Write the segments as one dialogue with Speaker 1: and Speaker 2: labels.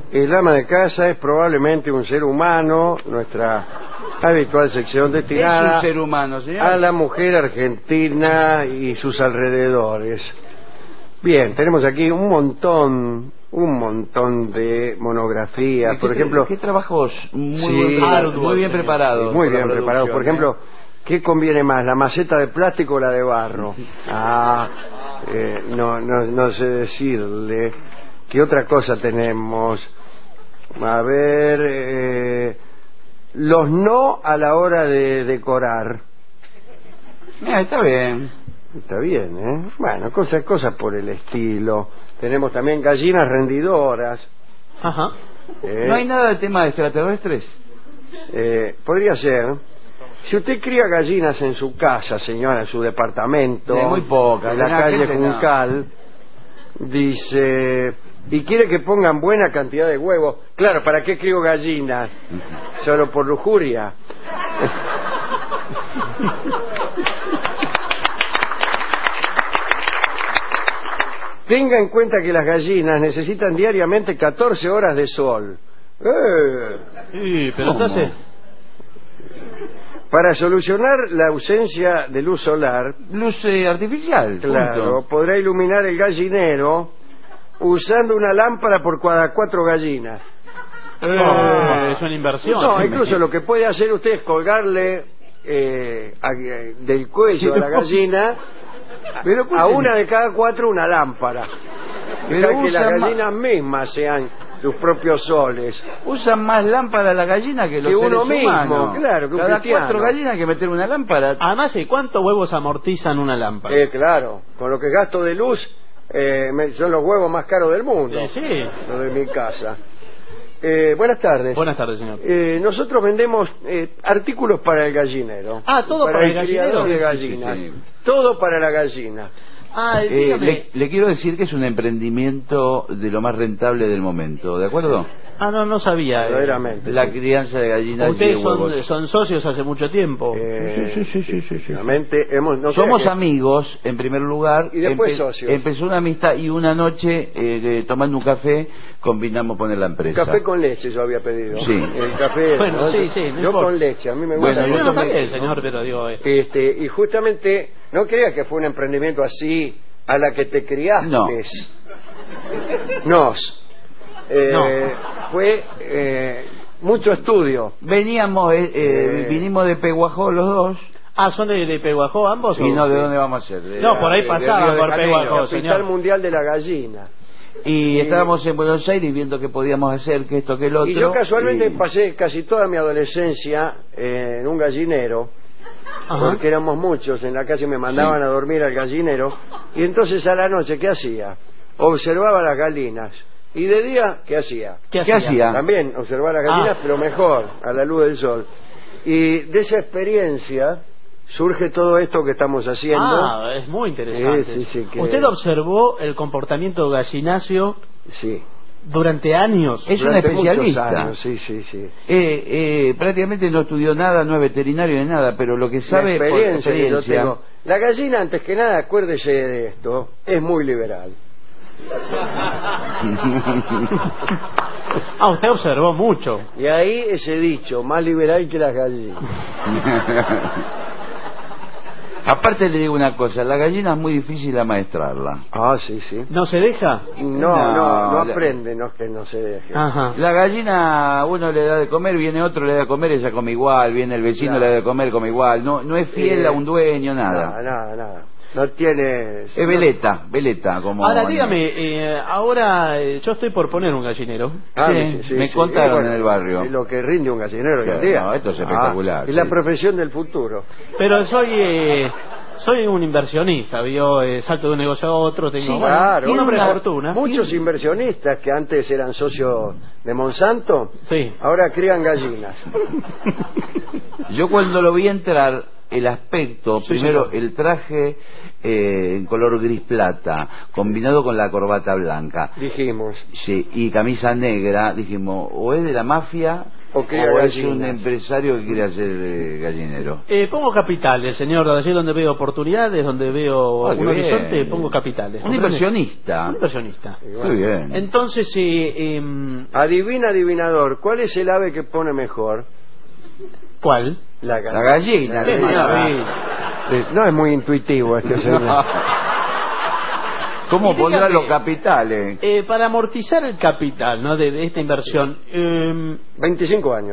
Speaker 1: El ama de casa es probablemente un ser humano, nuestra habitual sección destinada
Speaker 2: es un ser humano, señor,
Speaker 1: a la mujer argentina y sus alrededores. Bien, tenemos aquí un montón de monografías, por ejemplo.
Speaker 2: ¿Qué trabajos muy,
Speaker 1: Sí,
Speaker 2: muy bien preparados?
Speaker 1: Muy bien preparados. Por ejemplo, ¿qué conviene más, la maceta de plástico o la de barro? No sé decirle. ¿Qué otra cosa tenemos? A ver, los no a la hora de decorar.
Speaker 2: Está bien.
Speaker 1: Está bien, ¿eh? Bueno, cosas por el estilo. Tenemos también gallinas rendidoras.
Speaker 3: Ajá.
Speaker 2: ¿No hay nada de tema de extraterrestres?
Speaker 1: Podría ser. Si usted cría gallinas en su casa, señora, en su departamento,
Speaker 2: muy pocas,
Speaker 1: en la calle Juncal, dice, y quiere que pongan buena cantidad de huevos. Claro, ¿para qué crío gallinas? Solo por lujuria. Tenga en cuenta que las gallinas necesitan diariamente 14 horas de sol.
Speaker 3: Sí, pero entonces...
Speaker 1: Para solucionar la ausencia de luz solar...
Speaker 2: Luz artificial.
Speaker 1: Claro,
Speaker 2: punto.
Speaker 1: podrá iluminar el gallinero usando una lámpara por cada 4 gallinas.
Speaker 3: es una inversión.
Speaker 1: No, incluso lo que puede hacer usted es colgarle del cuello a la gallina...
Speaker 2: Pero
Speaker 1: a una de cada 4 una lámpara.
Speaker 2: Pero
Speaker 1: que las gallinas mismas sean sus propios soles.
Speaker 2: Usan más lámpara la gallina que los
Speaker 1: uno
Speaker 2: seres
Speaker 1: mismo,
Speaker 2: humanos.
Speaker 1: claro, que un
Speaker 2: cada
Speaker 1: cristiano.
Speaker 2: 4 gallinas hay que meter una lámpara.
Speaker 3: Además, ¿cuántos huevos amortizan una lámpara?
Speaker 1: Claro, con lo que gasto de luz son los huevos más caros del mundo.
Speaker 3: Sí.
Speaker 1: Los de mi casa. Buenas tardes.
Speaker 3: Buenas tardes, señor.
Speaker 1: Nosotros vendemos artículos para el gallinero.
Speaker 3: ¿Todo para el gallinero?
Speaker 1: De gallinas.
Speaker 2: Sí.
Speaker 1: Todo para la gallina.
Speaker 2: Le quiero decir que es un emprendimiento de lo más rentable del momento, ¿de acuerdo?
Speaker 3: No sabía.
Speaker 1: Verdaderamente.
Speaker 2: La crianza de gallinas.
Speaker 3: Ustedes
Speaker 2: y de huevos.
Speaker 3: son socios hace mucho tiempo.
Speaker 2: Sí.
Speaker 1: Somos
Speaker 2: amigos, en primer lugar.
Speaker 1: Y después socios.
Speaker 2: Empezó una amistad y una noche, tomando un café, combinamos poner la empresa.
Speaker 1: Café con leche yo había pedido.
Speaker 2: Sí.
Speaker 1: El café.
Speaker 3: Bueno,
Speaker 1: ¿no?
Speaker 3: sí,
Speaker 1: Yo
Speaker 3: no importa.
Speaker 1: con leche, a mí me gusta.
Speaker 2: Bueno,
Speaker 3: No está bien, señor, pero digo...
Speaker 1: Y justamente, no creas que fue un emprendimiento así a la que te criaste.
Speaker 2: No.
Speaker 1: Fue mucho estudio.
Speaker 2: Vinimos de Peguajó los dos.
Speaker 3: ¿Son de Peguajó ambos?
Speaker 2: Y no, ¿de
Speaker 1: sí.
Speaker 2: dónde vamos a ser?
Speaker 3: Por ahí pasaba por Peguajó,
Speaker 1: Capital
Speaker 3: señor.
Speaker 1: mundial de la gallina.
Speaker 2: Y estábamos en Buenos Aires viendo qué podíamos hacer, que esto, que el otro.
Speaker 1: Y yo casualmente pasé casi toda mi adolescencia en un gallinero.
Speaker 3: Ajá.
Speaker 1: Porque éramos muchos en la casa y me mandaban a dormir al gallinero. Y entonces a la noche, ¿qué hacía? Observaba las gallinas. Y de día, ¿qué hacía?
Speaker 2: ¿Qué hacía?
Speaker 1: También observar las gallinas, pero mejor, a la luz del sol. Y de esa experiencia surge todo esto que estamos haciendo.
Speaker 3: Es muy interesante.
Speaker 1: Sí, que...
Speaker 3: ¿Usted observó el comportamiento gallinacio
Speaker 1: Sí.
Speaker 3: durante años?
Speaker 2: Es un
Speaker 1: Durante muchos
Speaker 2: especialista.
Speaker 1: años, sí.
Speaker 2: Prácticamente no estudió nada, no es veterinario ni nada, pero lo que sabe
Speaker 1: La experiencia
Speaker 2: por
Speaker 1: que yo
Speaker 2: experiencia.
Speaker 1: tengo. La gallina, antes que nada, acuérdese de esto, es muy liberal.
Speaker 3: Usted observó mucho.
Speaker 1: Y ahí ese dicho, más liberal que las gallinas.
Speaker 2: Aparte le digo una cosa, la gallina es muy difícil amaestrarla.
Speaker 1: Sí.
Speaker 3: ¿No se deja?
Speaker 1: No aprende, no es que no se deje.
Speaker 3: Ajá.
Speaker 2: La gallina, uno le da de comer, viene otro, le da de comer, ella come igual, viene el vecino,
Speaker 1: Claro.
Speaker 2: le da de comer, come igual. No es fiel a un dueño, nada.
Speaker 1: Nada. No tiene...
Speaker 2: Es veleta, como...
Speaker 3: Ahora, dígame, yo estoy por poner un gallinero.
Speaker 2: Sí, me contaron en el barrio.
Speaker 1: Es lo que rinde un gallinero hoy en
Speaker 2: Claro,
Speaker 1: día.
Speaker 2: no, esto es espectacular,
Speaker 1: Es la
Speaker 2: sí.
Speaker 1: profesión del futuro.
Speaker 3: Pero soy un inversionista, salto de un negocio a otro, tengo
Speaker 1: Claro.
Speaker 3: una
Speaker 2: una
Speaker 3: fortuna.
Speaker 1: Muchos inversionistas que antes eran socios de Monsanto,
Speaker 3: Sí.
Speaker 1: ahora crían gallinas.
Speaker 2: Yo cuando lo vi entrar el aspecto,
Speaker 3: Sí,
Speaker 2: primero
Speaker 3: señor.
Speaker 2: el traje en color gris plata, combinado con la corbata blanca,
Speaker 1: Dijimos.
Speaker 2: sí, y camisa negra, dijimos, o es de la mafia
Speaker 1: O
Speaker 2: o
Speaker 1: cría
Speaker 2: es un
Speaker 1: gallinas.
Speaker 2: empresario que quiere hacer gallinero.
Speaker 3: Pongo capitales, señor, allí donde veo oportunidades, donde veo
Speaker 2: Ah, qué
Speaker 3: un horizonte,
Speaker 2: bien.
Speaker 3: pongo capitales.
Speaker 2: Un
Speaker 3: ¿comprende?
Speaker 2: inversionista.
Speaker 3: Un inversionista.
Speaker 2: Muy bien.
Speaker 3: Entonces,
Speaker 1: Adivina, adivinador, ¿cuál es el ave que pone mejor?
Speaker 3: ¿cuál?
Speaker 1: La
Speaker 2: La gallina.
Speaker 3: Qué
Speaker 2: señora.
Speaker 3: maravilla.
Speaker 1: No es muy intuitivo este señor.
Speaker 2: ¿Cómo
Speaker 3: Y
Speaker 2: pondrá
Speaker 3: dígame,
Speaker 2: los capitales?
Speaker 3: Para amortizar el capital, ¿no? de esta inversión,
Speaker 1: 25 años.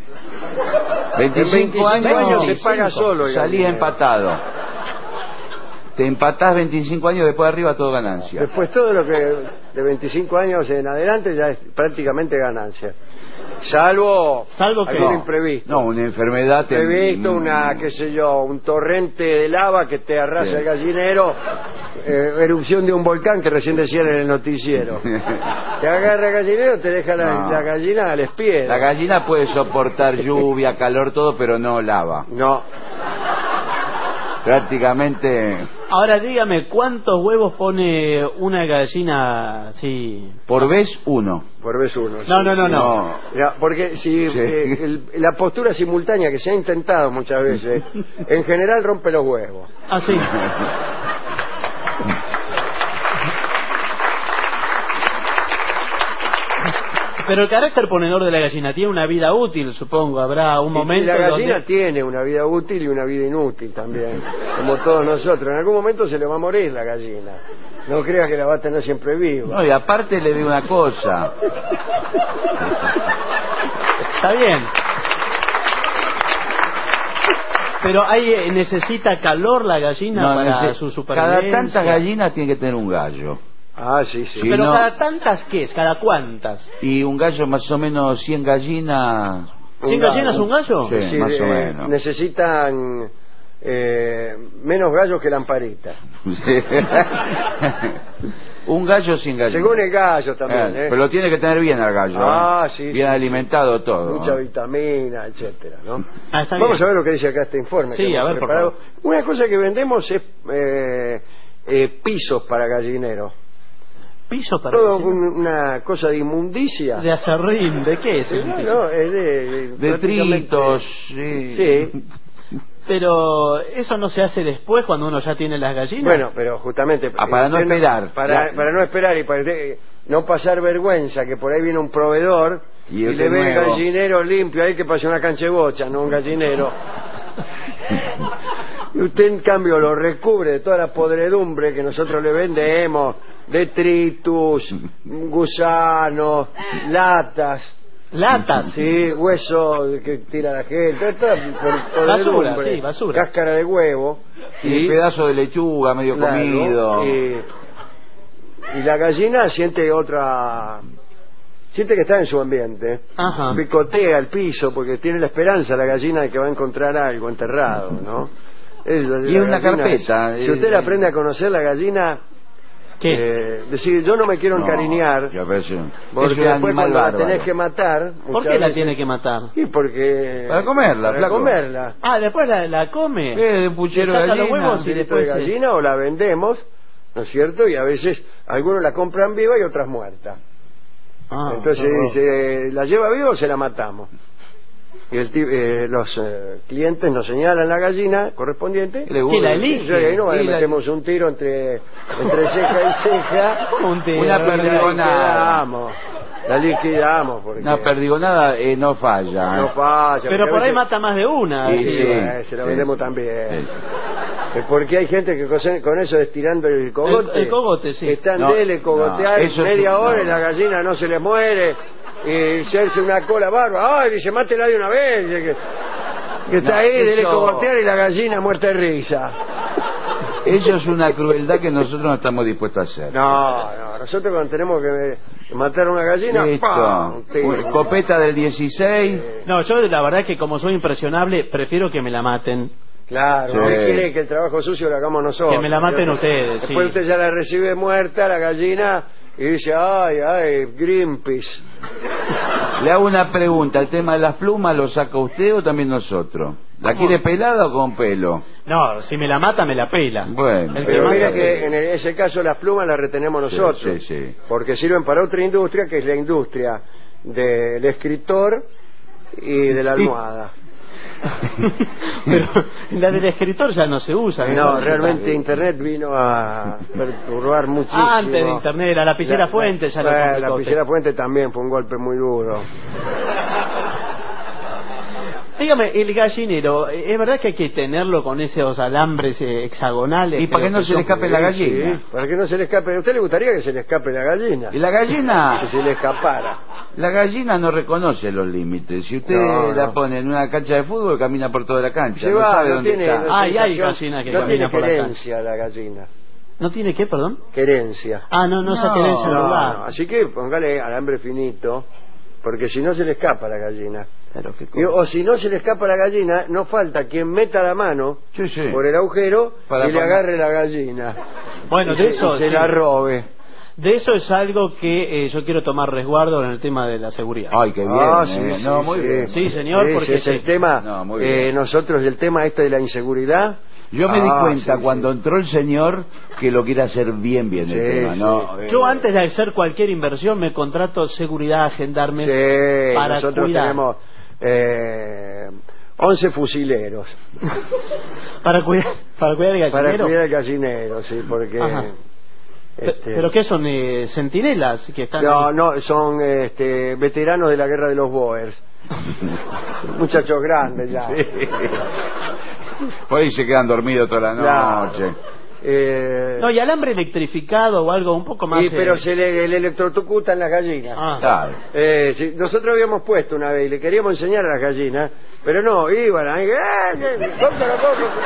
Speaker 2: 25
Speaker 1: años
Speaker 2: años
Speaker 1: se paga solo el
Speaker 2: salís
Speaker 1: gallinero.
Speaker 2: empatado. Te empatás 25 años, después de arriba todo ganancia.
Speaker 1: Después todo lo que de 25 años en adelante ya es prácticamente ganancia. Salvo
Speaker 3: Salvo que-
Speaker 1: algún
Speaker 3: No.
Speaker 1: imprevisto.
Speaker 2: No, una enfermedad...
Speaker 1: Imprevisto, una, qué sé yo, un torrente de lava que te arrasa
Speaker 2: Sí.
Speaker 1: el gallinero, erupción de un volcán que recién decían en el noticiero. Te agarra el gallinero, te deja
Speaker 2: No.
Speaker 1: la gallina al espie.
Speaker 2: La gallina puede soportar lluvia, calor, todo, pero no lava.
Speaker 1: No,
Speaker 2: Prácticamente
Speaker 3: ahora dígame, ¿cuántos huevos pone una gallina así?
Speaker 2: por vez uno.
Speaker 1: por vez uno.
Speaker 3: No.
Speaker 1: Mira, porque si
Speaker 2: Sí.
Speaker 1: la postura simultánea que se ha intentado muchas veces, en general rompe los huevos.
Speaker 3: Así. Pero el carácter ponedor de la gallina tiene una vida útil, supongo. Habrá un
Speaker 1: Y
Speaker 3: momento
Speaker 1: la gallina
Speaker 3: donde...
Speaker 1: tiene una vida útil y una vida inútil también, como todos nosotros. En algún momento se le va a morir la gallina. No creas que la va a tener siempre viva.
Speaker 2: No, y aparte le digo una cosa.
Speaker 3: Está bien. Pero ahí necesita calor la gallina
Speaker 2: No,
Speaker 3: para su
Speaker 2: cada
Speaker 3: supervivencia.
Speaker 2: tanta gallina tiene que tener un gallo.
Speaker 1: Ah, sí, sí.
Speaker 2: Sí.
Speaker 3: Pero
Speaker 2: no-
Speaker 3: cada tantas, ¿qué es? ¿Cada cuántas?
Speaker 2: Y un gallo más o menos 100 gallinas.
Speaker 3: ¿100 gallinas un gallo?
Speaker 2: Sí.
Speaker 1: Es decir,
Speaker 2: más o menos.
Speaker 1: necesitan menos gallos que lamparitas.
Speaker 2: Un gallo sin gallo.
Speaker 1: Según el gallo también,
Speaker 2: Pero lo tiene que tener bien al gallo.
Speaker 1: Ah, sí,
Speaker 2: bien
Speaker 1: sí,
Speaker 2: alimentado todo.
Speaker 1: Mucha vitamina, etcétera, ¿no?
Speaker 3: Ah, está
Speaker 1: Vamos
Speaker 3: bien.
Speaker 1: a ver lo que dice acá este informe.
Speaker 3: Sí,
Speaker 1: que hemos
Speaker 3: a ver, por
Speaker 1: preparado.
Speaker 3: favor.
Speaker 1: Una cosa que vendemos es pisos para gallineros.
Speaker 3: Piso para
Speaker 1: Todo
Speaker 3: gallina.
Speaker 1: una cosa de inmundicia.
Speaker 3: De acerrín, ¿de qué es? el
Speaker 1: No,
Speaker 3: piso?
Speaker 1: no, es
Speaker 2: De
Speaker 1: prácticamente-
Speaker 2: tritos. Sí.
Speaker 1: Sí.
Speaker 3: Pero eso no se hace después cuando uno ya tiene las gallinas.
Speaker 1: Bueno, pero justamente
Speaker 2: para no esperar.
Speaker 1: para
Speaker 2: Ya.
Speaker 1: no esperar y para no pasar vergüenza que por ahí viene un proveedor
Speaker 2: Y
Speaker 1: y,
Speaker 2: este
Speaker 1: le ve el
Speaker 2: nuevo.
Speaker 1: gallinero limpio ahí que pasa una cancha de bocha, no un gallinero. Y usted en cambio lo recubre de toda la podredumbre que nosotros le vendemos, detritus, gusanos, latas.
Speaker 3: Latas.
Speaker 1: Sí, hueso que tira la gente, todo por
Speaker 3: Basura,
Speaker 1: podredumbre,
Speaker 3: sí, basura.
Speaker 1: cáscara de huevo.
Speaker 2: Y pedazo de lechuga medio
Speaker 1: Claro,
Speaker 2: comido.
Speaker 1: y la gallina siente que está en su ambiente,
Speaker 3: Ajá.
Speaker 1: picotea el piso porque tiene la esperanza la gallina de que va a encontrar algo enterrado, ¿no?
Speaker 2: Y
Speaker 1: la
Speaker 2: una
Speaker 1: gallina,
Speaker 2: carpeta,
Speaker 1: si usted la aprende a conocer la gallina,
Speaker 3: ¿Qué?
Speaker 1: decir yo no me quiero encariñar,
Speaker 2: Ya ves, es
Speaker 1: porque
Speaker 2: un
Speaker 1: después
Speaker 2: animal
Speaker 1: cuando la
Speaker 2: bárbaro.
Speaker 1: tenés que matar,
Speaker 3: ¿Por
Speaker 1: muchas
Speaker 3: qué la
Speaker 1: veces-
Speaker 3: tiene que matar?
Speaker 1: Y porque
Speaker 2: Para comerla,
Speaker 1: para
Speaker 2: flaco.
Speaker 1: comerla.
Speaker 3: Ah, después la come.
Speaker 2: De un puchero
Speaker 3: Le saca
Speaker 2: de
Speaker 3: los
Speaker 2: gallina,
Speaker 3: huevos y
Speaker 1: Filete de
Speaker 3: después...
Speaker 1: gallina o la vendemos, ¿no es cierto? Y a veces algunos la compran viva y otras muertas.
Speaker 3: Ah,
Speaker 1: Entonces
Speaker 3: no.
Speaker 1: dice, ¿la lleva viva o se la matamos? Y los clientes nos señalan la gallina correspondiente.
Speaker 2: Que le
Speaker 3: ¿Que la
Speaker 2: guste.
Speaker 3: elige?
Speaker 1: Y ahí no, le
Speaker 2: Y la-
Speaker 1: metemos un tiro entre ceja y ceja.
Speaker 3: ¿Cómo un tiro?
Speaker 2: Una
Speaker 1: y la
Speaker 2: perdigonada.
Speaker 1: liquidamos. La liquidamos porque
Speaker 2: Una perdigonada no falla.
Speaker 1: no falla.
Speaker 3: Pero
Speaker 1: porque a
Speaker 3: por ahí
Speaker 1: veces-
Speaker 3: mata más de una.
Speaker 2: Sí,
Speaker 1: Sí,
Speaker 2: sí.
Speaker 1: se la vendemos también.
Speaker 2: Sí.
Speaker 1: Porque hay gente que con eso de estirando el cogote,
Speaker 3: El cogote, sí.
Speaker 1: están
Speaker 2: No,
Speaker 1: dele cogotear
Speaker 2: no, eso
Speaker 1: media
Speaker 2: sí,
Speaker 1: hora
Speaker 2: no.
Speaker 1: y la gallina no se le muere y se hace una cola barba. Ay, dice, mátela de una vez. Que está
Speaker 2: No,
Speaker 1: ahí, dele
Speaker 2: eso-
Speaker 1: cogotear y la gallina muerta de risa.
Speaker 2: Eso es una crueldad que nosotros no estamos dispuestos a hacer.
Speaker 1: No, nosotros cuando tenemos que matar a una gallina,
Speaker 2: Listo.
Speaker 1: ¡pam! Un tiro.
Speaker 2: Escopeta del 16.
Speaker 3: No, yo la verdad que como soy impresionable, prefiero que me la maten.
Speaker 1: Claro,
Speaker 2: Sí.
Speaker 1: usted quiere que el trabajo sucio lo hagamos nosotros.
Speaker 3: Que me la maten
Speaker 1: ¿cierto?
Speaker 3: ustedes, sí.
Speaker 1: Después usted ya la recibe muerta, la gallina, y dice, ay, Greenpeace.
Speaker 2: Le hago una pregunta. ¿El tema de las plumas lo saca usted o también nosotros? ¿La quiere pelada o con pelo?
Speaker 3: No, si me la mata, me la pela.
Speaker 2: Bueno,
Speaker 3: El que
Speaker 1: Pero
Speaker 3: mata-
Speaker 1: mira que en ese caso las plumas las retenemos nosotros,
Speaker 2: Sí, sí.
Speaker 1: porque sirven para otra industria, que es la industria del escritor y de la
Speaker 3: Sí.
Speaker 1: almohada.
Speaker 3: Pero la del escritor ya no se usa.
Speaker 1: No, realmente Internet vino a perturbar muchísimo.
Speaker 3: Antes de Internet, la lapicera Fuente ya lo
Speaker 1: la
Speaker 3: complicó
Speaker 1: lapicera Fuente también fue un golpe muy duro.
Speaker 3: Dígame, el gallinero, ¿es verdad que hay que tenerlo con esos alambres hexagonales?
Speaker 2: Y para que no se le escape la gallina.
Speaker 1: Sí, para que no se le escape. ¿A usted le gustaría que se le escape la gallina?
Speaker 2: Y la gallina,
Speaker 1: Que se le escapara.
Speaker 2: la gallina no reconoce los límites. Si usted
Speaker 1: No,
Speaker 2: la
Speaker 1: no.
Speaker 2: pone en una cancha de fútbol, camina por toda la cancha.
Speaker 1: Se
Speaker 2: no
Speaker 1: va,
Speaker 2: sabe
Speaker 1: no
Speaker 2: dónde
Speaker 1: tiene,
Speaker 2: está.
Speaker 1: no
Speaker 3: Ah, y hay
Speaker 1: sensación,
Speaker 3: gallinas que
Speaker 1: no
Speaker 3: caminan
Speaker 1: tiene
Speaker 3: por la
Speaker 1: querencia la gallina.
Speaker 3: ¿No tiene qué, perdón?
Speaker 1: Querencia.
Speaker 3: Ah, no se
Speaker 2: No,
Speaker 3: querencia en
Speaker 1: No,
Speaker 3: lugar.
Speaker 1: no, así que póngale alambre finito, porque si no se le escapa la gallina.
Speaker 2: Pero qué
Speaker 1: Y-
Speaker 2: cosa.
Speaker 1: o si no se le escapa la gallina, no falta quien meta la mano
Speaker 2: Sí, sí.
Speaker 1: por el agujero
Speaker 2: Para
Speaker 1: y le
Speaker 2: apagar.
Speaker 1: agarre la gallina.
Speaker 3: Bueno,
Speaker 1: Y
Speaker 3: de eso,
Speaker 1: se
Speaker 3: sí.
Speaker 1: la robe.
Speaker 3: De eso es algo que yo quiero tomar resguardo en el tema de la seguridad.
Speaker 2: Ay, qué bien.
Speaker 1: Ah, sí, sí,
Speaker 2: no, muy
Speaker 1: sí.
Speaker 2: bien.
Speaker 3: Sí, señor,
Speaker 1: Ese
Speaker 3: porque
Speaker 1: es el
Speaker 3: sí.
Speaker 1: tema.
Speaker 2: No, muy bien.
Speaker 1: Nosotros, el tema este de la inseguridad.
Speaker 2: Yo me di cuenta
Speaker 1: sí,
Speaker 2: cuando
Speaker 1: sí.
Speaker 2: entró el señor que lo quiere hacer bien
Speaker 1: Sí,
Speaker 2: el tema,
Speaker 1: sí.
Speaker 2: ¿no?
Speaker 3: Yo antes de hacer cualquier inversión me contrato seguridad, gendarmes
Speaker 1: Sí,
Speaker 3: para
Speaker 1: nosotros
Speaker 3: cuidar.
Speaker 1: tenemos 11 fusileros
Speaker 3: Para cuidar el
Speaker 1: para
Speaker 3: gallinero.
Speaker 1: cuidar el gallinero, sí, porque...
Speaker 3: Ajá.
Speaker 1: este,
Speaker 3: ¿Pero qué son? ¿Centinelas que están
Speaker 1: No,
Speaker 3: ahí?
Speaker 1: no, son veteranos de la guerra de los Boers. Muchachos grandes ya.
Speaker 2: Por ahí se quedan dormidos toda la
Speaker 1: Claro.
Speaker 2: noche.
Speaker 3: No, y alambre electrificado o algo un poco más...
Speaker 1: Y, pero se le electrocutan las gallinas.
Speaker 3: Ah.
Speaker 2: Claro.
Speaker 1: Sí, nosotros habíamos puesto una vez y le queríamos enseñar a las gallinas, pero no, iban ahí, cómpralo,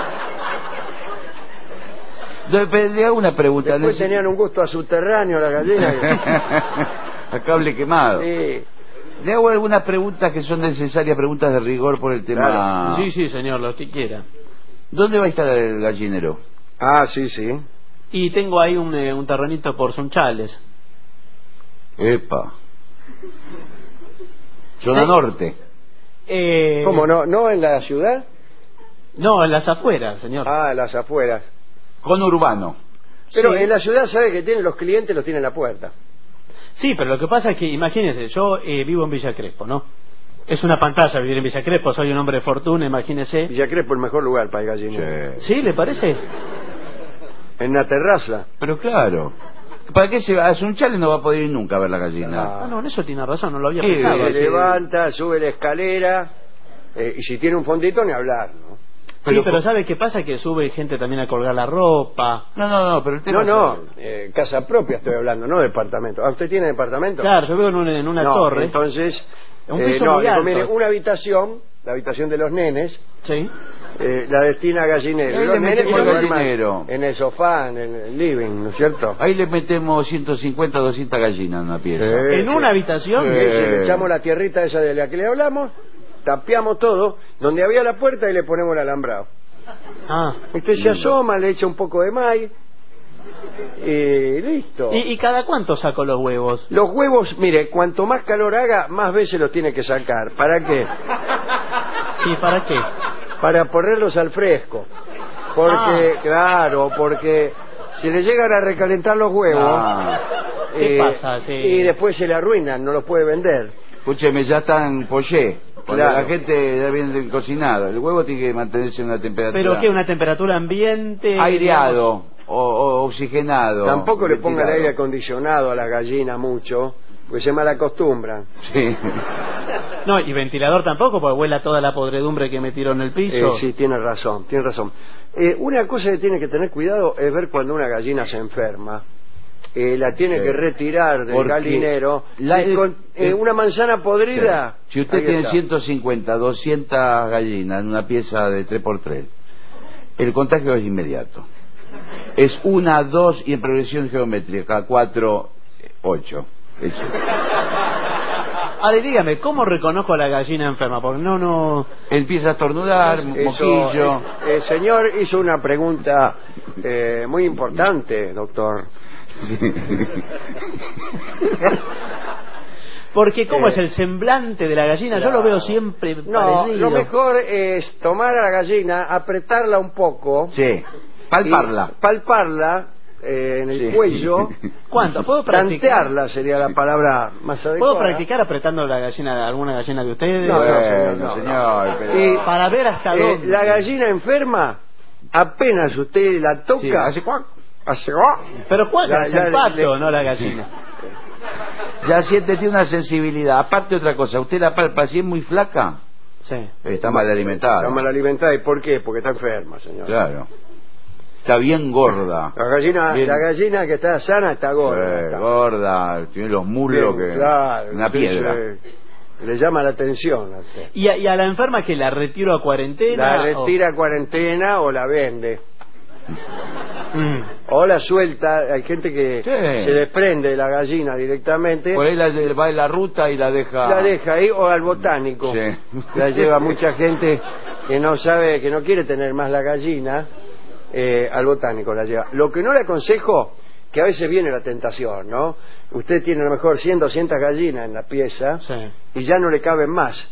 Speaker 2: Le hago una pregunta.
Speaker 1: después tenían un gusto a subterráneo las gallinas.
Speaker 2: A cable quemado.
Speaker 1: Sí,
Speaker 2: Le hago algunas preguntas que son necesarias, preguntas de rigor por el tema.
Speaker 1: Claro.
Speaker 3: Sí, sí, señor, lo que quiera.
Speaker 2: ¿Dónde va a estar el gallinero?
Speaker 1: sí, sí.
Speaker 3: Y tengo ahí un terrenito por Sunchales.
Speaker 2: Epa. Zona
Speaker 3: Sí.
Speaker 2: norte.
Speaker 1: ¿Cómo no? ¿No en la ciudad?
Speaker 3: No, en las afueras, señor.
Speaker 1: En las afueras.
Speaker 2: Con urbano.
Speaker 1: Pero
Speaker 3: Sí.
Speaker 1: en la ciudad sabe que tienen los clientes, los tienen en la puerta.
Speaker 3: Sí, pero lo que pasa es que, imagínese, yo vivo en Villa Crespo, ¿no? Es una pantalla vivir en Villa Crespo, soy un hombre de fortuna, imagínese.
Speaker 1: Villa Crespo el mejor lugar para el gallinero.
Speaker 3: ¿Sí, le parece?
Speaker 1: En la terraza.
Speaker 2: Pero claro. ¿Para qué se va? A Sunchales no va a poder ir nunca a ver la gallina.
Speaker 3: Ah, no, en eso tiene razón, no lo había
Speaker 2: Sí,
Speaker 3: pensado.
Speaker 1: Se
Speaker 2: sí.
Speaker 1: levanta, sube la escalera, y si tiene un fondito ni hablar, ¿no?
Speaker 3: Sí, pero ¿sabe qué pasa? Que sube gente también a colgar la ropa.
Speaker 2: No, pero el tema
Speaker 1: No, casa propia estoy hablando, no departamento. ¿Usted tiene departamento?
Speaker 3: Claro, yo vivo en una
Speaker 1: No,
Speaker 3: torre.
Speaker 1: entonces,
Speaker 3: Un piso
Speaker 1: no,
Speaker 3: muy
Speaker 1: le
Speaker 3: alto.
Speaker 1: conviene una habitación, la habitación de los nenes,
Speaker 3: Sí.
Speaker 1: la destina a gallinero.
Speaker 2: Ahí
Speaker 1: Y los
Speaker 2: le
Speaker 1: nenes
Speaker 2: metemos
Speaker 1: pueden
Speaker 2: el
Speaker 1: duerman
Speaker 2: gallinero.
Speaker 1: en el sofá, en el living, ¿no es cierto?
Speaker 2: Ahí le metemos 150, 200 gallinas en una pieza.
Speaker 3: ¿En una habitación?
Speaker 2: Sí.
Speaker 1: Le echamos la tierrita esa de la que le hablamos, tapiamos todo, donde había la puerta y le ponemos el alambrado.
Speaker 3: Ah.
Speaker 1: Usted se asoma, le echa un poco de maíz y listo.
Speaker 3: ¿Y cada cuánto saco los huevos?
Speaker 1: Los huevos, mire, cuanto más calor haga, más veces los tiene que sacar. ¿Para qué?
Speaker 3: Sí, ¿para qué?
Speaker 1: Para ponerlos al fresco. Porque, claro, porque se le llegan a recalentar los huevos.
Speaker 2: Ah.
Speaker 3: ¿Qué pasa? Sí.
Speaker 1: Y después se le arruinan, no los puede vender.
Speaker 2: Escúcheme, ya están pollé. Cuando
Speaker 1: Claro.
Speaker 2: la gente ya viene cocinado, el huevo tiene que mantenerse en una temperatura.
Speaker 3: ¿Pero qué? ¿Una temperatura ambiente?
Speaker 2: Aireado o oxigenado.
Speaker 1: Tampoco le ponga el
Speaker 2: ventilado.
Speaker 1: aire acondicionado a la gallina mucho, pues se malacostumbran.
Speaker 2: Sí.
Speaker 3: No, y ventilador tampoco, porque huela toda la podredumbre que metieron en el piso.
Speaker 1: Sí, tiene razón, tiene razón. Una cosa que tiene que tener cuidado es ver cuando una gallina se enferma. La tiene
Speaker 2: Sí.
Speaker 1: que retirar del
Speaker 2: Porque
Speaker 1: gallinero.
Speaker 2: la-
Speaker 1: Y con una manzana podrida.
Speaker 2: Sí. Si usted
Speaker 1: ahí
Speaker 2: tiene
Speaker 1: está.
Speaker 2: 150, 200 gallinas en una pieza de 3x3, el contagio es inmediato. Es 1, 2 y en progresión geométrica, 4, 8. Eso.
Speaker 3: Ahora, dígame, ¿cómo reconozco a la gallina enferma? Porque no...
Speaker 2: Empieza a estornudar,
Speaker 1: Eso,
Speaker 2: moquillo.
Speaker 1: el señor hizo una pregunta muy importante, doctor.
Speaker 3: Porque ¿cómo es el semblante de la gallina? Yo lo veo siempre
Speaker 1: No,
Speaker 3: parecido.
Speaker 1: lo mejor es tomar a la gallina, apretarla un poco.
Speaker 2: Sí, palparla.
Speaker 1: Y palparla en el cuello.
Speaker 3: ¿Cuánto? ¿Puedo practicar?
Speaker 1: Tantearla sería la palabra más adecuada.
Speaker 3: ¿Puedo practicar apretando la gallina, alguna gallina de ustedes?
Speaker 1: No,
Speaker 2: Bueno, señor, pero...
Speaker 1: Y
Speaker 3: para ver hasta dónde.
Speaker 1: la gallina enferma, apenas usted la toca,
Speaker 2: Sí, hace cuac.
Speaker 1: hace cuac.
Speaker 3: Pero ¿cuál es
Speaker 1: Ya
Speaker 3: el pato, no la gallina?
Speaker 2: Ya siente, tiene una sensibilidad. Aparte otra cosa, usted la palpa, si es muy flaca,
Speaker 3: Sí.
Speaker 2: está mal alimentada.
Speaker 1: Está mal alimentada. ¿Y por qué? Porque está enferma, señor.
Speaker 2: Claro. Está bien gorda. Bien.
Speaker 1: La gallina que está sana está gorda.
Speaker 2: Gorda, tiene los muslos
Speaker 1: Bien,
Speaker 2: que...
Speaker 1: claro,
Speaker 2: una piedra.
Speaker 1: Le llama la atención a usted.
Speaker 3: ¿Y a la enferma que la retiro a cuarentena?
Speaker 1: La retira a cuarentena o la vende.
Speaker 3: Mm.
Speaker 1: O la suelta. Hay gente que
Speaker 2: Sí.
Speaker 1: se desprende de la gallina directamente.
Speaker 2: Por ahí va en la ruta y la deja...
Speaker 1: La deja ahí o al botánico.
Speaker 2: Sí.
Speaker 1: La lleva mucha gente que no sabe, que no quiere tener más la gallina. Al botánico la lleva. Lo que no le aconsejo, que a veces viene la tentación, ¿no? Usted tiene a lo mejor 100, 200 gallinas en la pieza.
Speaker 3: Sí.
Speaker 1: Y ya no le caben más.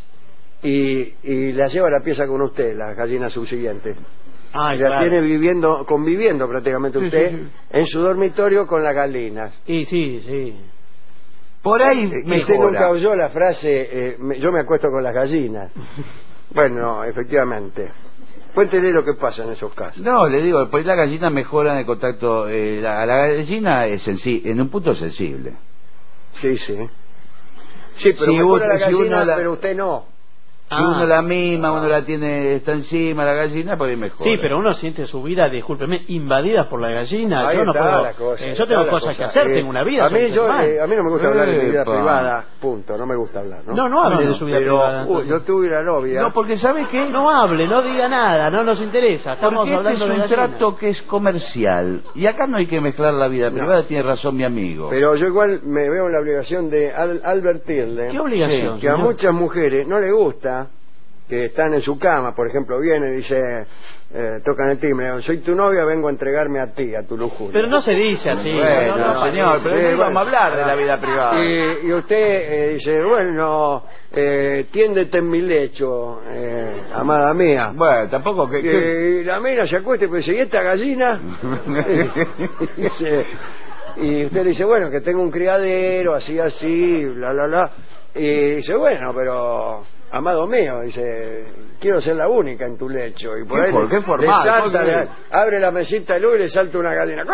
Speaker 1: Y la lleva a la pieza con usted, las gallinas subsiguientes.
Speaker 3: Ay,
Speaker 1: La
Speaker 3: claro.
Speaker 1: tiene conviviendo prácticamente
Speaker 3: Sí,
Speaker 1: usted
Speaker 3: sí, sí.
Speaker 1: en su dormitorio con las gallinas.
Speaker 3: Y sí, sí.
Speaker 2: Por ahí
Speaker 1: Usted nunca
Speaker 2: mejora.
Speaker 1: oyó la frase, yo me acuesto con las gallinas. Bueno, efectivamente. Cuéntele lo que pasa en esos casos.
Speaker 2: No, le digo, pues la gallina mejora en el contacto. La gallina es en un punto sensible.
Speaker 1: Sí, sí. Sí, pero
Speaker 2: Si
Speaker 1: mejora
Speaker 2: uno-
Speaker 1: la
Speaker 2: si
Speaker 1: gallina,
Speaker 2: uno la-
Speaker 1: pero usted no.
Speaker 2: Si uno la mima, uno la tiene, está encima la gallina, por ahí mejora.
Speaker 3: Sí, pero uno siente su vida, discúlpeme, invadida por la gallina.
Speaker 1: Ahí
Speaker 3: yo no
Speaker 1: está
Speaker 3: puedo.
Speaker 1: la cosa,
Speaker 3: Yo tengo
Speaker 1: está la
Speaker 3: cosas
Speaker 1: cosa.
Speaker 3: que hacer, tengo una vida.
Speaker 1: A mí,
Speaker 3: soy un ser humano.
Speaker 1: a mí no me gusta hablar de mi vida
Speaker 2: Epa.
Speaker 1: privada, punto. No me gusta hablar, ¿no?
Speaker 3: No hable de su vida
Speaker 1: Pero
Speaker 3: privada. entonces.
Speaker 1: yo tuve una novia.
Speaker 2: No, porque ¿sabe qué?
Speaker 3: No hable, no diga nada, no nos interesa. Estamos
Speaker 2: Porque este
Speaker 3: hablando
Speaker 2: es
Speaker 3: de
Speaker 2: un
Speaker 3: gallinas.
Speaker 2: trato que es comercial. Y acá no hay que mezclar la vida privada, tiene razón mi amigo.
Speaker 1: Pero yo igual me veo en la obligación de advertirle
Speaker 3: ¿Qué obligación?
Speaker 1: que a
Speaker 3: señor?
Speaker 1: muchas mujeres no les gusta que están en su cama, por ejemplo, viene y dice, tocan el timbre, soy tu novia, vengo a entregarme a ti, a tu lujuria.
Speaker 3: Pero no se dice así.
Speaker 2: Bueno,
Speaker 3: no,
Speaker 2: señor, pero no íbamos a hablar de la vida privada.
Speaker 1: Y usted dice, bueno, tiéndete en mi lecho, amada mía.
Speaker 2: Bueno, tampoco que...
Speaker 1: Y la mina se acuesta y dice, ¿y esta gallina? Dice, y usted le dice, bueno, que tengo un criadero, así, bla, bla, bla. Y dice, bueno, pero... Amado mío, dice, quiero ser la única en tu lecho. Y por ahí
Speaker 2: Qué
Speaker 1: le
Speaker 2: formal,
Speaker 1: salta,
Speaker 2: ¿por qué?
Speaker 1: abre la mesita de luz y le salta una gallina.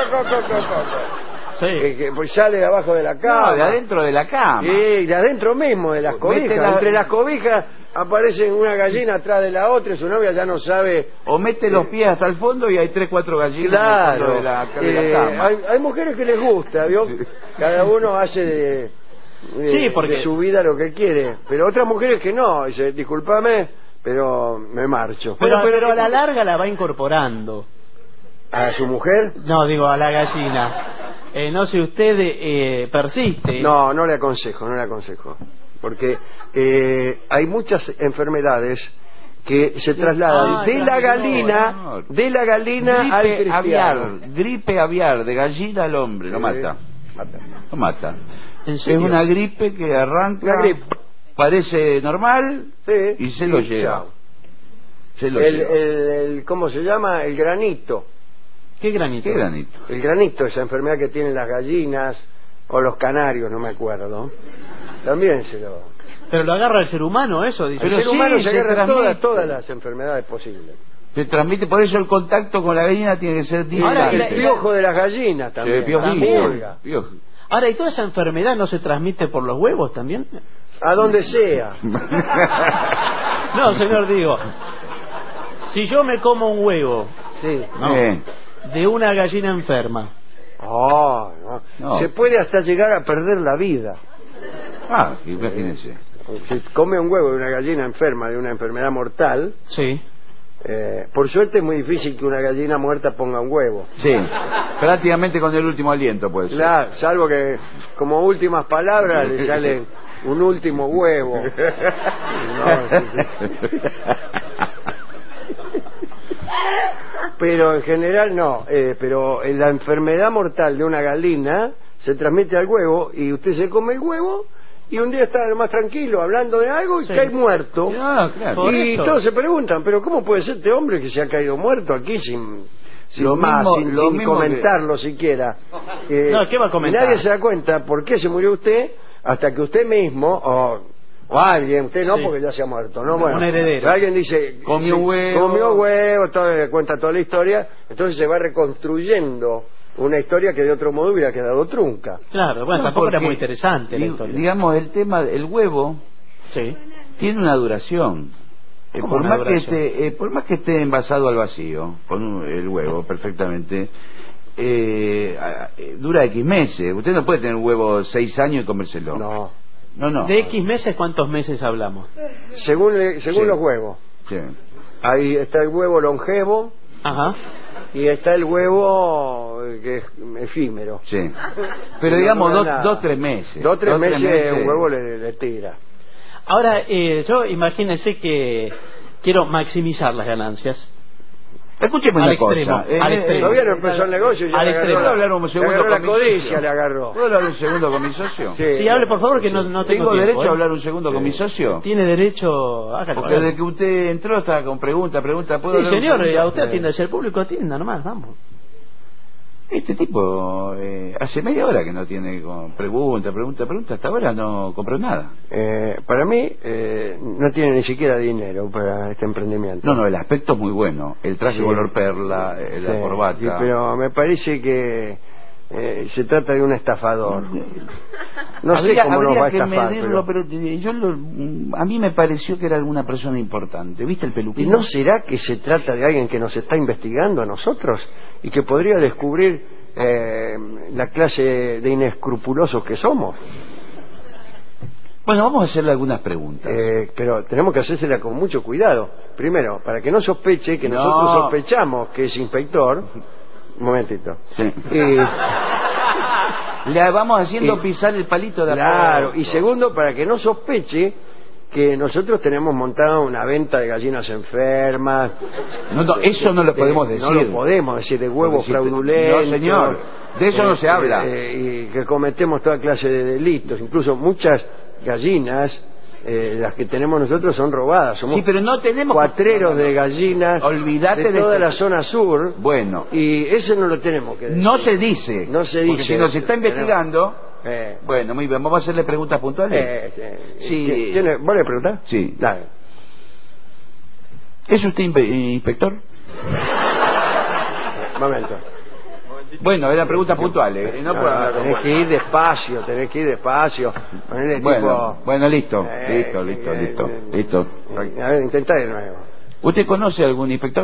Speaker 3: Sí.
Speaker 1: Que pues sale de abajo de la cama.
Speaker 2: No, de adentro de la cama.
Speaker 1: Y de adentro mismo, de las
Speaker 2: Mete
Speaker 1: cobijas.
Speaker 2: la-
Speaker 1: Entre las cobijas aparecen una gallina atrás de la otra y su novia ya no sabe.
Speaker 2: O mete los pies hasta el fondo y hay 3, 4 gallinas en el fondo
Speaker 1: Claro.
Speaker 2: de la cama.
Speaker 1: Hay mujeres que les gusta, ¿vio? Cada uno hace de
Speaker 3: Sí, porque-
Speaker 1: de su vida lo que quiere. Pero otras mujeres que no. Dice, discúlpame, pero me marcho.
Speaker 3: Pero a la larga la va incorporando.
Speaker 1: ¿A su mujer?
Speaker 3: No, digo, a la gallina. No sé, usted persiste.
Speaker 1: No, no le aconsejo. Porque hay muchas enfermedades que se trasladan de la galina al
Speaker 2: Gripe
Speaker 1: cristiano.
Speaker 2: aviar, gripe aviar, de gallina al hombre, lo mata. Lo mata.
Speaker 3: ¿En
Speaker 2: Es
Speaker 3: serio?
Speaker 2: una gripe que arranca,
Speaker 1: Una gripe.
Speaker 2: parece normal
Speaker 1: Sí,
Speaker 2: y se lo
Speaker 1: sí,
Speaker 2: lleva.
Speaker 1: chao.
Speaker 2: Se lo lleva.
Speaker 1: ¿Cómo se llama? El granito.
Speaker 3: ¿Qué granito?
Speaker 2: ¿Qué granito?
Speaker 1: El granito, esa enfermedad que tienen las gallinas o los canarios, no me acuerdo. También se lo...
Speaker 3: Pero lo agarra el ser humano, eso, dice.
Speaker 1: El
Speaker 2: Pero
Speaker 1: ser
Speaker 2: sí,
Speaker 1: humano se
Speaker 2: se
Speaker 1: agarra
Speaker 2: transmite.
Speaker 1: todas las enfermedades posibles.
Speaker 2: Se transmite, por eso el contacto con la gallina tiene que ser
Speaker 3: Ahora,
Speaker 2: distante.
Speaker 1: El piojo de las gallinas también.
Speaker 3: También.
Speaker 2: Piojo.
Speaker 3: Ahora, ¿y toda esa enfermedad no se transmite por los huevos también?
Speaker 1: A donde sea.
Speaker 3: No, señor, digo, si yo me como un huevo
Speaker 1: Sí.
Speaker 3: No. de una gallina enferma,
Speaker 1: Oh, no.
Speaker 2: No.
Speaker 1: Se puede hasta llegar a perder la vida.
Speaker 2: Ah, imagínense.
Speaker 1: Si come un huevo de una gallina enferma de una enfermedad mortal,
Speaker 3: sí,
Speaker 1: por suerte es muy difícil que una gallina muerta ponga un huevo.
Speaker 2: Sí, prácticamente con el último aliento, pues.
Speaker 1: Claro, salvo que como últimas palabras le salen un último huevo. No, sí. Pero en general no, pero la enfermedad mortal de una gallina se transmite al huevo y usted se come el huevo y un día está más tranquilo hablando de algo y
Speaker 3: Sí.
Speaker 1: cae muerto.
Speaker 2: Ah, claro.
Speaker 3: Por
Speaker 1: Y
Speaker 3: eso.
Speaker 1: todos se preguntan, pero ¿cómo puede ser este hombre que se ha caído muerto aquí sin
Speaker 2: Lo
Speaker 1: más,
Speaker 2: mismo-
Speaker 1: sin
Speaker 2: lo mismo
Speaker 1: comentarlo siquiera?
Speaker 3: No, ¿qué va a comentar?
Speaker 1: Nadie se da cuenta por qué se murió usted hasta que usted mismo o alguien, usted no
Speaker 3: Sí.
Speaker 1: porque ya se ha muerto, ¿no? Bueno,
Speaker 3: Un heredero.
Speaker 1: alguien dice
Speaker 2: Comió
Speaker 1: sí,
Speaker 2: huevo.
Speaker 1: comió huevo, cuenta toda la historia, entonces se va reconstruyendo una historia que de otro modo hubiera quedado trunca.
Speaker 3: Claro, bueno,
Speaker 2: No,
Speaker 3: tampoco era
Speaker 2: porque,
Speaker 3: muy interesante la historia.
Speaker 2: digamos, el tema del huevo
Speaker 3: Sí.
Speaker 2: tiene una duración.
Speaker 3: ¿Cómo
Speaker 2: Por
Speaker 3: una
Speaker 2: más,
Speaker 3: duración?
Speaker 2: por más que esté envasado al vacío, con el huevo perfectamente, dura X meses. Usted no puede tener un huevo 6 años y comérselo.
Speaker 1: No.
Speaker 2: No.
Speaker 3: ¿De X meses cuántos meses hablamos?
Speaker 1: Según
Speaker 2: Sí.
Speaker 1: los huevos.
Speaker 2: Sí.
Speaker 1: Ahí está el huevo longevo
Speaker 3: Ajá.
Speaker 1: y está el huevo que es efímero.
Speaker 2: Sí. Pero
Speaker 1: No
Speaker 2: digamos,
Speaker 1: dura nada.
Speaker 2: 2-3 meses.
Speaker 1: 2-3 meses un huevo le tira.
Speaker 3: Ahora, yo imagínense que quiero maximizar las ganancias.
Speaker 2: Escúcheme
Speaker 3: Al
Speaker 2: una
Speaker 3: extremo,
Speaker 2: cosa.
Speaker 3: al extremo.
Speaker 1: Todavía no empezó el negocio y ya
Speaker 3: Al
Speaker 1: le
Speaker 3: extremo.
Speaker 2: ¿Puedo hablar un
Speaker 1: le
Speaker 2: segundo
Speaker 1: agarró la
Speaker 2: con mi
Speaker 1: codicia,
Speaker 2: socio?
Speaker 1: le agarró.
Speaker 2: ¿Puedo hablar un segundo con mi socio?
Speaker 3: Sí, hable por favor que no tengo
Speaker 2: ¿Tengo
Speaker 3: tiempo,
Speaker 2: derecho
Speaker 3: ¿eh?
Speaker 2: a hablar un segundo con mi socio?
Speaker 3: Tiene derecho, hágalo.
Speaker 2: Porque desde que usted entró estaba con pregunta. ¿Puedo
Speaker 3: Sí,
Speaker 2: hablar un
Speaker 3: señor,
Speaker 2: segundo?
Speaker 3: a usted atiende, si el público atienda nomás, vamos.
Speaker 2: Este tipo hace media hora que no tiene pregunta. Hasta ahora no compró nada.
Speaker 1: Para mí no tiene ni siquiera dinero para este emprendimiento.
Speaker 2: No, el aspecto es muy bueno. El traje
Speaker 1: Sí.
Speaker 2: color perla,
Speaker 1: Sí,
Speaker 2: la corbata.
Speaker 1: sí, pero me parece que se trata de un estafador. No sé cómo nos va a
Speaker 2: que
Speaker 1: estafar,
Speaker 2: medirlo,
Speaker 1: pero...
Speaker 2: a mí me pareció que era alguna persona importante. ¿Viste el
Speaker 1: ¿Y
Speaker 2: peluquín?
Speaker 1: no será que se trata de alguien que nos está investigando a nosotros y que podría descubrir la clase de inescrupulosos que somos?
Speaker 2: Bueno, vamos a hacerle algunas preguntas.
Speaker 1: Pero tenemos que hacérsela con mucho cuidado. Primero, para que no sospeche que
Speaker 2: No.
Speaker 1: nosotros sospechamos que es inspector. Un momentito.
Speaker 2: Sí.
Speaker 1: Y,
Speaker 2: Le vamos haciendo
Speaker 1: y-
Speaker 2: pisar el palito de a
Speaker 1: claro,
Speaker 2: poco.
Speaker 1: y segundo, para que no sospeche que nosotros tenemos montada una venta de gallinas enfermas.
Speaker 2: No, eso no lo podemos decir.
Speaker 1: No lo podemos decir, de huevos
Speaker 2: Porque si-
Speaker 1: fraudulentos.
Speaker 2: No, señor, de eso no se habla.
Speaker 1: Y que cometemos toda clase de delitos. Incluso muchas gallinas, las que tenemos nosotros, son robadas. Somos
Speaker 2: Sí, pero no tenemos...
Speaker 1: cuatreros de gallinas
Speaker 2: Olvídate
Speaker 1: de
Speaker 2: de
Speaker 1: toda
Speaker 2: esto.
Speaker 1: la zona sur.
Speaker 2: Bueno,
Speaker 1: Y eso no lo tenemos que decir.
Speaker 2: no se dice.
Speaker 1: No se
Speaker 2: Porque
Speaker 1: dice.
Speaker 2: si nos está investigando...
Speaker 1: Eh,
Speaker 2: Bueno, muy bien, vamos a hacerle preguntas puntuales. Sí.
Speaker 1: ¿Vos le preguntás?
Speaker 2: Sí.
Speaker 1: Dale.
Speaker 2: ¿Es usted inspector?
Speaker 1: Momento.
Speaker 2: Bueno, era pregunta puntual, ¿eh? No puedo hablar con
Speaker 1: tenés
Speaker 2: vos.
Speaker 1: que ir despacio, Ponele
Speaker 2: Bueno,
Speaker 1: tipo...
Speaker 2: bueno, listo.
Speaker 1: Eh,
Speaker 2: Listo.
Speaker 1: A ver, intentá de nuevo.
Speaker 2: ¿Usted conoce algún inspector?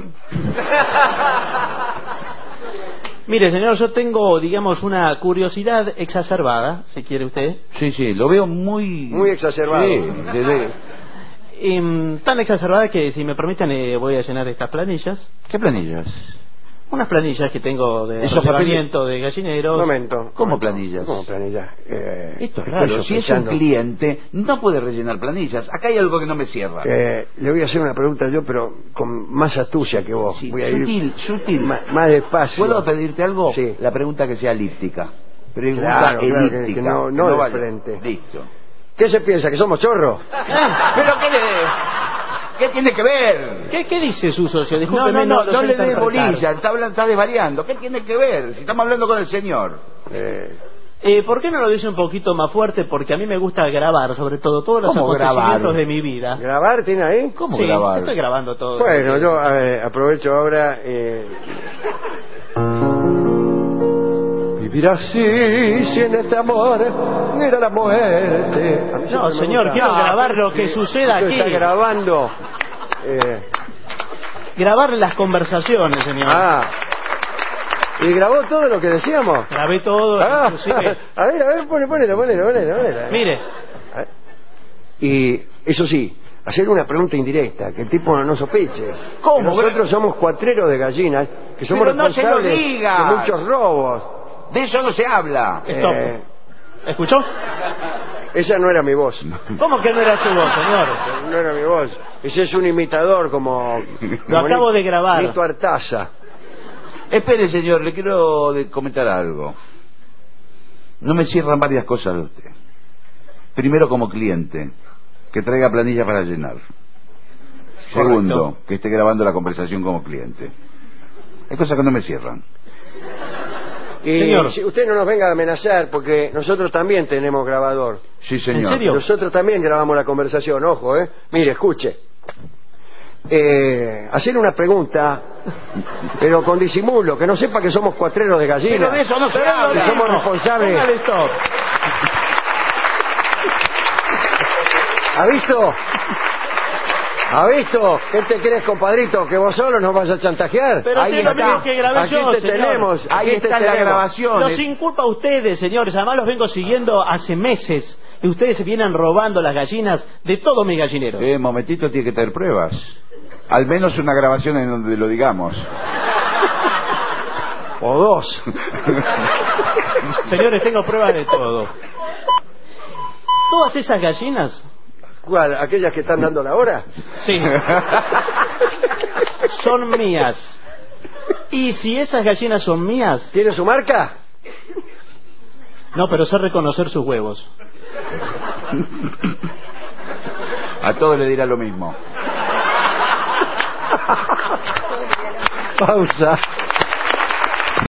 Speaker 3: Mire, señor, yo tengo, digamos, una curiosidad exacerbada, si quiere usted.
Speaker 2: Sí, lo veo muy...
Speaker 1: Muy exacerbado.
Speaker 2: Sí,
Speaker 3: Tan exacerbada que, si me permiten, voy a llenar estas planillas.
Speaker 2: ¿Qué planillas?
Speaker 3: Unas planillas que tengo de
Speaker 2: Esos
Speaker 3: relevamiento de gallineros.
Speaker 1: Momento.
Speaker 2: ¿Cómo planillas?
Speaker 1: ¿Cómo planillas?
Speaker 2: Esto es
Speaker 1: estoy
Speaker 2: raro. Si es un
Speaker 1: sospechando.
Speaker 2: cliente, no puede rellenar planillas. Acá hay algo que no me cierra.
Speaker 1: Le voy a hacer una pregunta yo, pero con más astucia que vos.
Speaker 2: Sí,
Speaker 1: Voy a ir
Speaker 2: sutil.
Speaker 1: más despacio.
Speaker 2: ¿Puedo pedirte algo?
Speaker 1: Sí.
Speaker 2: La pregunta que sea elíptica. Pregunta
Speaker 1: Claro,
Speaker 2: elíptica.
Speaker 1: que no de
Speaker 2: vale.
Speaker 1: frente.
Speaker 2: Listo.
Speaker 1: ¿Qué se piensa? ¿Que somos chorros?
Speaker 2: ¿Pero qué tiene que ver?
Speaker 3: ¿Qué dice su socio?
Speaker 2: No
Speaker 3: Discúlpeme,
Speaker 2: le
Speaker 3: sé
Speaker 2: dé
Speaker 3: interpretar.
Speaker 2: bolilla, está desvariando. ¿Qué tiene que ver? Si estamos hablando con el señor.
Speaker 3: ¿Por qué no lo dice un poquito más fuerte? Porque a mí me gusta grabar, sobre todo, todos los
Speaker 2: ¿Cómo
Speaker 3: acontecimientos
Speaker 2: grabar?
Speaker 3: de mi vida.
Speaker 1: ¿Grabar tiene ahí?
Speaker 2: ¿Cómo
Speaker 3: Sí,
Speaker 2: grabar?
Speaker 3: estoy grabando todo.
Speaker 1: Bueno, yo aprovecho ahora. Vivir así, sin este amor, era la muerte. A mí siempre
Speaker 3: No,
Speaker 1: me
Speaker 3: señor,
Speaker 1: gusta-
Speaker 3: quiero grabar lo que suceda
Speaker 1: Usted
Speaker 3: aquí.
Speaker 1: está grabando.
Speaker 3: Grabar las conversaciones, señor.
Speaker 1: ¿Y grabó todo lo que decíamos?
Speaker 3: Grabé todo, inclusive.
Speaker 1: A ver, ponelo.
Speaker 3: Mire,
Speaker 1: A ver. Y eso sí, hacer una pregunta indirecta, que el tipo no sospeche.
Speaker 2: ¿Cómo?
Speaker 1: Que nosotros somos cuatreros de gallinas, que somos
Speaker 2: Pero no se lo
Speaker 1: responsables
Speaker 2: digas.
Speaker 1: de muchos robos.
Speaker 2: De eso no se habla.
Speaker 3: stop. ¿Escuchó?
Speaker 1: Esa no era mi voz.
Speaker 3: ¿Cómo que no era su voz, señor?
Speaker 1: No era mi voz. Ese es un imitador como...
Speaker 3: Lo acabo de grabar.
Speaker 1: Nito Artaza.
Speaker 2: Espere, señor, le quiero comentar algo. No me cierran varias cosas de usted. Primero, como cliente, que traiga planilla para llenar. Segundo, que esté grabando la conversación como cliente. Hay cosas que no me cierran.
Speaker 1: Y
Speaker 3: Señor.
Speaker 1: si usted no nos venga a amenazar, porque nosotros también tenemos grabador.
Speaker 2: Sí, señor.
Speaker 3: ¿En serio?
Speaker 1: Nosotros también grabamos la conversación, ojo, ¿eh? Mire, escuche. Hacer una pregunta, pero con disimulo, que no sepa que somos cuatreros de gallina.
Speaker 3: Pero de eso no se habla.
Speaker 1: Que somos responsables.
Speaker 3: Póngale stop.
Speaker 1: ¿Ha visto? ¿Ha visto? ¿Qué te crees, compadrito? ¿Que vos solo nos vas a chantajear?
Speaker 3: Pero
Speaker 1: Ahí
Speaker 3: si es lo
Speaker 1: está.
Speaker 3: mismo que grabé
Speaker 1: Aquí
Speaker 3: yo,
Speaker 1: te
Speaker 3: señor.
Speaker 1: tenemos.
Speaker 2: Ahí
Speaker 1: Aquí te
Speaker 2: está la
Speaker 1: tenemos.
Speaker 2: grabación.
Speaker 3: Los inculpa a ustedes, señores. Además los vengo siguiendo hace meses. Y ustedes se vienen robando las gallinas de todos mis gallineros.
Speaker 2: Momentito, tiene que tener pruebas. Al menos una grabación en donde lo digamos.
Speaker 1: O dos.
Speaker 3: Señores, tengo pruebas de todo. Todas esas gallinas,
Speaker 1: ¿Cuál? ¿Aquellas que están dando la hora?
Speaker 3: sí, son mías. Y si esas gallinas son mías,
Speaker 1: ¿Tiene su marca?
Speaker 3: no, pero sé reconocer sus huevos.
Speaker 2: A todos le dirá lo mismo.
Speaker 1: Pausa.